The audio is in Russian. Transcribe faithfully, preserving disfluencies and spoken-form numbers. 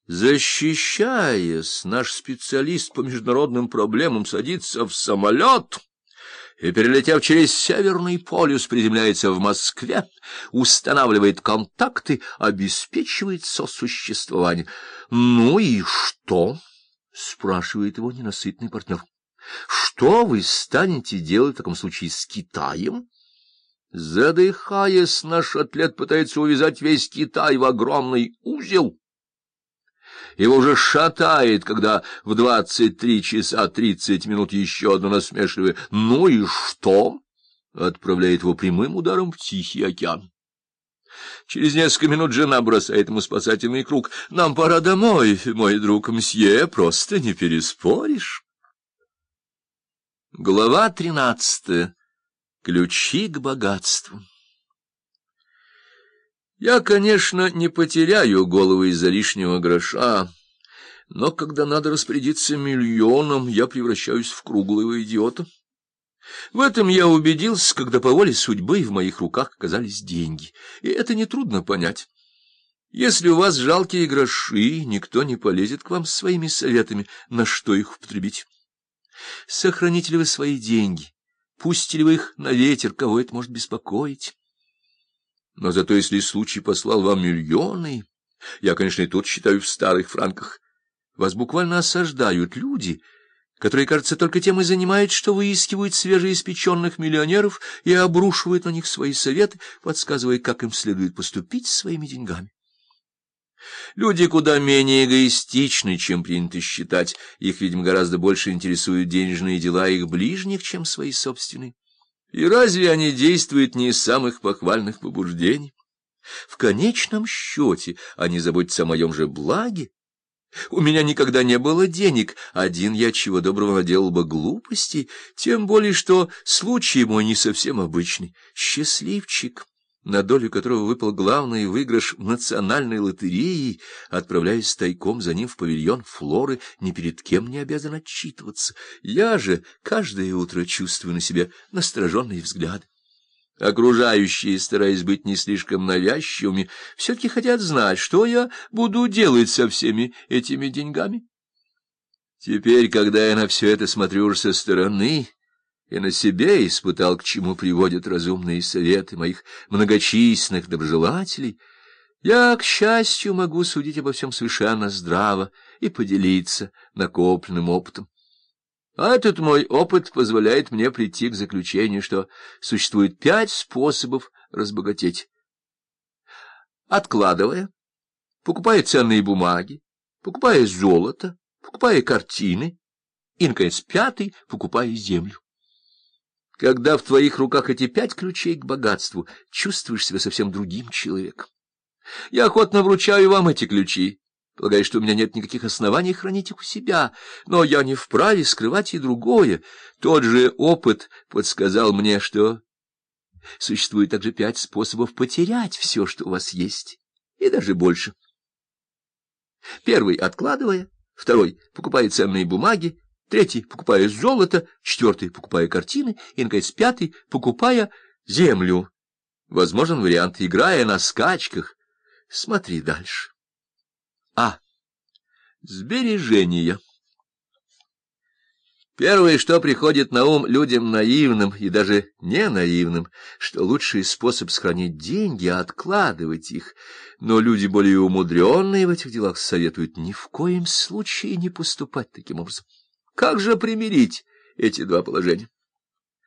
Защищаясь, наш специалист по международным проблемам садится в самолет и, перелетев через Северный полюс, приземляется в Москве, устанавливает контакты, обеспечивает сосуществование. — Ну и что? — спрашивает его ненасытный партнер. — Что вы станете делать в таком случае с Китаем? Задыхаясь, наш атлет пытается увязать весь Китай в огромный узел. Его уже шатает, когда в двадцать три часа тридцать минут еще одно насмешливое «Ну и что?» отправляет его прямым ударом в Тихий океан. Через несколько минут жена бросает ему спасательный круг. «Нам пора домой, мой друг мсье, просто не переспоришь». Глава тринадцатая. Ключи к богатству. Я, конечно, не потеряю голову из-за лишнего гроша, но когда надо распорядиться миллионом, я превращаюсь в круглого идиота. В этом я убедился, когда по воле судьбы в моих руках оказались деньги, и это нетрудно понять. Если у вас жалкие гроши, никто не полезет к вам с своими советами, на что их употребить. Сохраните ли вы свои деньги, пустите ли вы их на ветер, кого это может беспокоить? Но зато если случай послал вам миллионы, я, конечно, и тут считаю в старых франках, вас буквально осаждают люди, которые, кажется, только тем и занимаются, что выискивают свежеиспеченных миллионеров и обрушивают на них свои советы, подсказывая, как им следует поступить с своими деньгами. Люди куда менее эгоистичны, чем принято считать, их, видимо, гораздо больше интересуют денежные дела их ближних, чем свои собственные. И разве они действуют не из самых похвальных побуждений? В конечном счете они заботятся о моем же благе. У меня никогда не было денег, один я чего доброго наделал бы глупостей, тем более что случай мой не совсем обычный. Счастливчик, на долю которого выпал главный выигрыш в национальной лотереи, отправляясь тайком за ним в павильон Флоры, ни перед кем не обязан отчитываться. Я же каждое утро чувствую на себе настороженные взгляды. Окружающие, стараясь быть не слишком навязчивыми, все-таки хотят знать, что я буду делать со всеми этими деньгами. Теперь, когда я на все это смотрю уже со стороны и на себе испытал, к чему приводят разумные советы моих многочисленных доброжелателей, я, к счастью, могу судить обо всем совершенно здраво и поделиться накопленным опытом. А этот мой опыт позволяет мне прийти к заключению, что существует пять способов разбогатеть. Откладывая, покупая ценные бумаги, покупая золото, покупая картины и, наконец, пятый, покупая землю. Когда в твоих руках эти пять ключей к богатству, чувствуешь себя совсем другим человеком. Я охотно вручаю вам эти ключи, полагая, что у меня нет никаких оснований хранить их у себя, но я не вправе скрывать и другое. Тот же опыт подсказал мне, что существует также пять способов потерять все, что у вас есть, и даже больше. Первый — откладывая, второй — покупая ценные бумаги, третий — покупая золото, четвертый — покупая картины, и, наконец, пятый — покупая землю. Возможен вариант, играя на скачках. Смотри дальше. А. Сбережения. Первое, что приходит на ум людям наивным и даже не наивным, что лучший способ сохранить деньги — откладывать их, но люди более умудренные в этих делах советуют ни в коем случае не поступать таким образом. Как же примирить эти два положения?